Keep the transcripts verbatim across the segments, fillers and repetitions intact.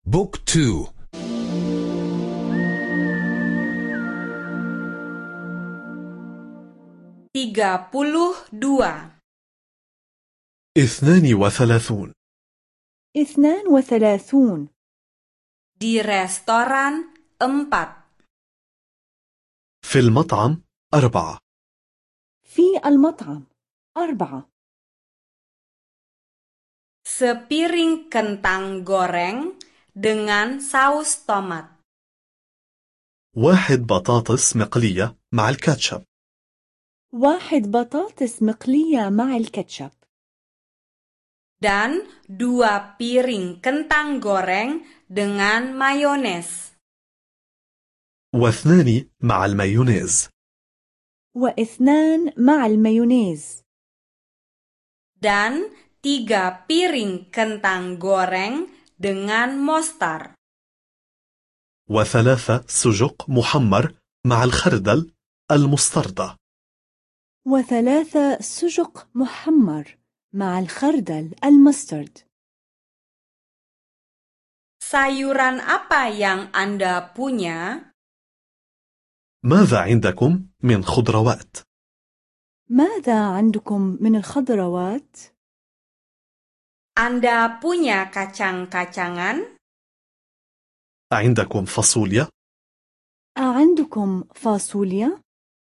بوك تو. tiga puluh dua. اثنان وثلاثون. اثنان وثلاثون. Di restoran empat. في المطعم أربعة. في المطعم أربعة. Sepiring kentang goreng dengan saus tomat. واحد بطاطس مقلية مع الكاتشب. واحد بطاطس مقلية مع الكاتشب. Dan dua piring kentang goreng dengan mayones. واثنان مع المايونيز. واثنان مع المايونيز. Dan tiga piring kentang goreng dengan mostar. وثلاثة سجق محمر مع الخردل المستردة. وثلاثة سجق محمر مع الخردل المسترد. Sayuran apa yang Anda punya? ماذا عندكم من خضروات؟ ماذا عندكم من الخضروات؟ Anda punya kacang-kacangan? عندكم فاصوليا؟ عندكم فاصوليا؟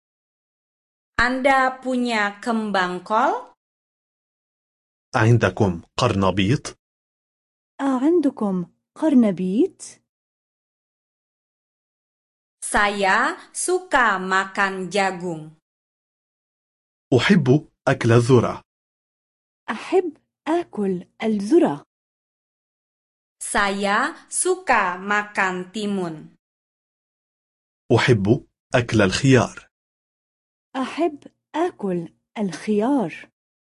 Anda punya kembang kol? عندكم قرنبيط؟ عندكم قرنبيط؟ Saya suka makan jagung. أحب أكل الذرة. أحب آكل الذرة. Saya suka makan timun. أحب أكل الخيار. أحب آكل الخيار.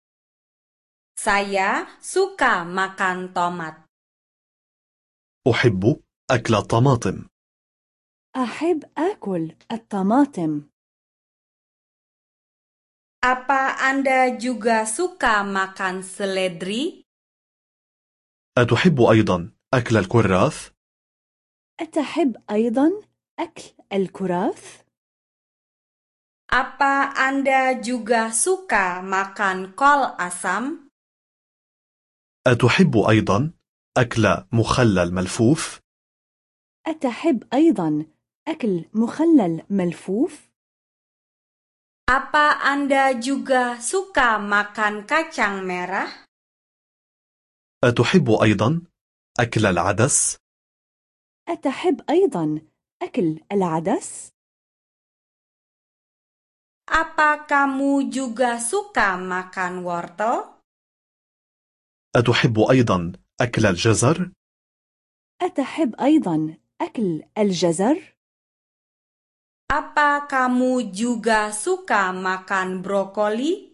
Saya suka makan tomat. أحب أكل الطماطم. أحب آكل الطماطم. Apa Anda juga suka makan seledri? أتحب أيضا أكل الكراث؟ أتحب أيضا أكل الكراث؟ Apa Anda juga suka makan kol asam? أتحب أيضا أكل مخلل ملفوف؟ أتحب أيضا أكل مخلل ملفوف؟ Apa Anda juga suka makan kacang merah? أتحب أيضا أكل العدس؟ أتحب أيضا أكل العدس؟ Apa kamu juga suka makan wortel? أتحب أيضا أكل الجزر؟ أتحب أيضا أكل الجزر؟ Apa kamu juga suka makan brokoli?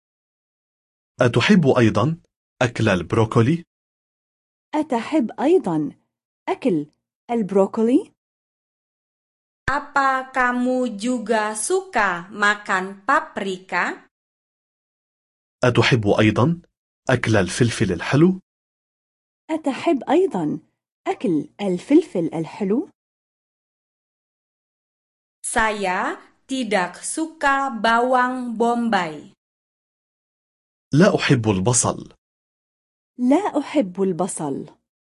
أتحب أيضا أكل البروكولي؟ أتحب أيضا أكل البروكولي؟ Apa kamu juga suka makan paprika? أتحب أيضا أكل الفلفل الحلو؟ أتحب أيضا أكل الفلفل الحلو؟ Saya tidak suka bawang bombay. لا أحب البصل. لا أحب البصل.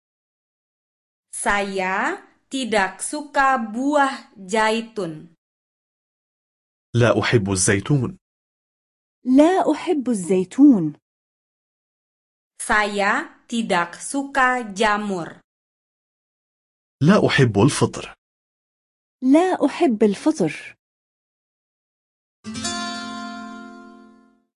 Saya tidak suka buah zaitun. لا أحب الزيتون. لا أحب الزيتون. Saya tidak suka jamur. لا أحب الفطر. لا أحب الفطر.